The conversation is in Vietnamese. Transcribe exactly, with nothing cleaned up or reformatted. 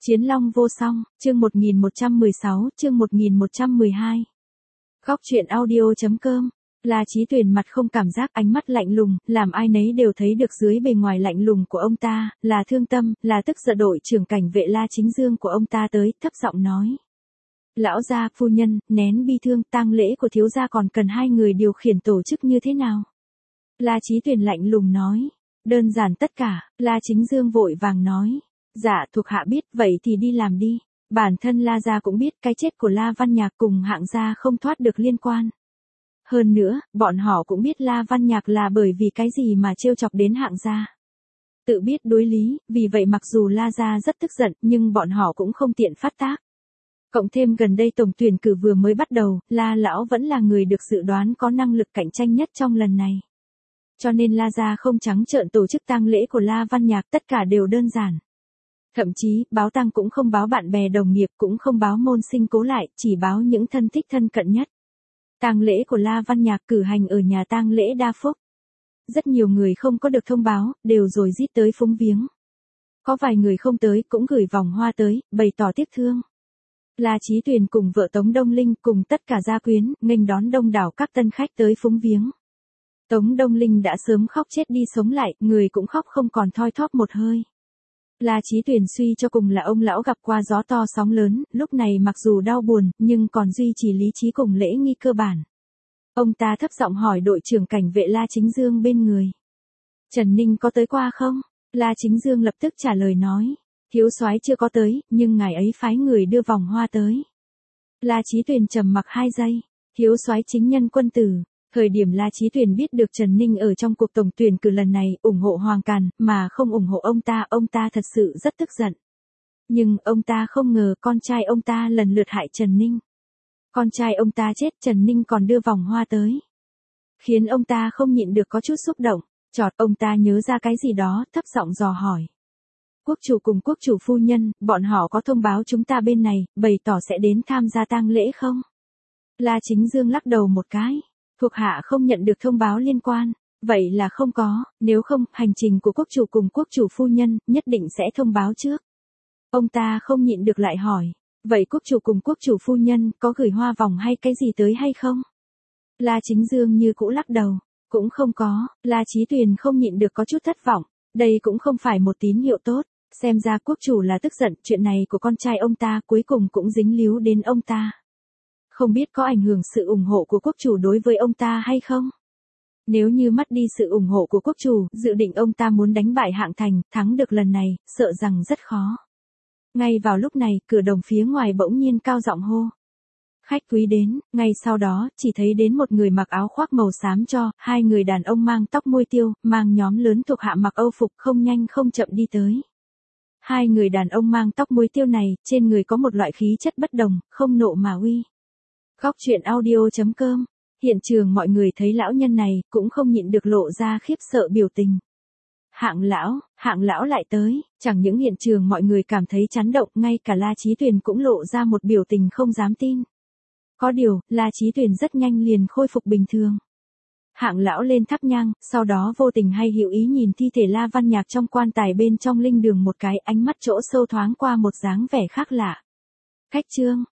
Chiến Long vô song, chương một nghìn một trăm mười sáu, chương một nghìn một trăm mười hai. Góc truyện audio.com. La Chí Tuyền mặt không cảm giác, ánh mắt lạnh lùng, làm ai nấy đều thấy được dưới bề ngoài lạnh lùng của ông ta, là thương tâm, là tức giận. Đội trưởng cảnh vệ La Chính Dương của ông ta tới, thấp giọng nói. Lão gia, phu nhân, nén bi thương, tang lễ của thiếu gia còn cần hai người điều khiển tổ chức như thế nào? La Chí Tuyền lạnh lùng nói. Đơn giản tất cả. La Chính Dương vội vàng nói. Dạ, thuộc hạ biết, vậy thì đi làm đi. Bản thân La gia cũng biết cái chết của La Văn Nhạc cùng Hạng gia không thoát được liên quan. Hơn nữa, bọn họ cũng biết La Văn Nhạc là bởi vì cái gì mà trêu chọc đến Hạng gia. Tự biết đối lý, vì vậy mặc dù La gia rất tức giận, nhưng bọn họ cũng không tiện phát tác. Cộng thêm gần đây tổng tuyển cử vừa mới bắt đầu, La lão vẫn là người được dự đoán có năng lực cạnh tranh nhất trong lần này. Cho nên La gia không trắng trợn tổ chức tang lễ của La Văn Nhạc, tất cả đều đơn giản. Thậm chí, báo tang cũng không báo bạn bè đồng nghiệp, cũng không báo môn sinh cố lại, chỉ báo những thân thích thân cận nhất. Tang lễ của La Văn Nhạc cử hành ở nhà tang lễ Đa Phúc. Rất nhiều người không có được thông báo, đều rồi rít tới phúng viếng. Có vài người không tới, cũng gửi vòng hoa tới, bày tỏ tiếc thương. La Chí Tuyền cùng vợ Tống Đông Linh cùng tất cả gia quyến, nghênh đón đông đảo các tân khách tới phúng viếng. Tống Đông Linh đã sớm khóc chết đi sống lại, người cũng khóc không còn thoi thóp một hơi. La Chí Tuyền suy cho cùng là ông lão gặp qua gió to sóng lớn, lúc này mặc dù đau buồn, nhưng còn duy trì lý trí cùng lễ nghi cơ bản. Ông ta thấp giọng hỏi đội trưởng cảnh vệ La Chính Dương bên người. Trần Ninh có tới qua không? La Chính Dương lập tức trả lời nói. Thiếu soái chưa có tới, nhưng ngài ấy phái người đưa vòng hoa tới. La Chí Tuyền trầm mặc hai giây. Thiếu soái chính nhân quân tử. Thời điểm La Chí Tuyền biết được Trần Ninh ở trong cuộc tổng tuyển cử lần này, ủng hộ Hoàng Càn, mà không ủng hộ ông ta, ông ta thật sự rất tức giận. Nhưng ông ta không ngờ con trai ông ta lần lượt hại Trần Ninh. Con trai ông ta chết, Trần Ninh còn đưa vòng hoa tới. Khiến ông ta không nhịn được có chút xúc động, chợt ông ta nhớ ra cái gì đó, thấp giọng dò hỏi. Quốc chủ cùng quốc chủ phu nhân, bọn họ có thông báo chúng ta bên này, bày tỏ sẽ đến tham gia tang lễ không? La Chính Dương lắc đầu một cái. Thuộc hạ không nhận được thông báo liên quan, vậy là không có, nếu không, hành trình của quốc chủ cùng quốc chủ phu nhân, nhất định sẽ thông báo trước. Ông ta không nhịn được lại hỏi, vậy quốc chủ cùng quốc chủ phu nhân, có gửi hoa vòng hay cái gì tới hay không? La Chính Dương như cũ lắc đầu, cũng không có. La Chí Tuyền không nhịn được có chút thất vọng, đây cũng không phải một tín hiệu tốt, xem ra quốc chủ là tức giận, chuyện này của con trai ông ta cuối cùng cũng dính líu đến ông ta. Không biết có ảnh hưởng sự ủng hộ của quốc chủ đối với ông ta hay không? Nếu như mất đi sự ủng hộ của quốc chủ, dự định ông ta muốn đánh bại Hạng Thành, thắng được lần này, sợ rằng rất khó. Ngay vào lúc này, cửa đồng phía ngoài bỗng nhiên cao giọng hô. Khách quý đến, ngay sau đó, chỉ thấy đến một người mặc áo khoác màu xám cho, hai người đàn ông mang tóc môi tiêu, mang nhóm lớn thuộc hạ mặc Âu phục không nhanh không chậm đi tới. Hai người đàn ông mang tóc môi tiêu này, trên người có một loại khí chất bất đồng, không nộ mà uy. Góc truyện audio.com. Hiện trường mọi người thấy lão nhân này, cũng không nhịn được lộ ra khiếp sợ biểu tình. Hạng lão, Hạng lão lại tới, chẳng những hiện trường mọi người cảm thấy chấn động, ngay cả La Chí Tuyền cũng lộ ra một biểu tình không dám tin. Có điều, La Chí Tuyền rất nhanh liền khôi phục bình thường. Hạng lão lên thắp nhang, sau đó vô tình hay hữu ý nhìn thi thể La Văn Nhạc trong quan tài bên trong linh đường một cái, ánh mắt chỗ sâu thoáng qua một dáng vẻ khác lạ. Khách trương,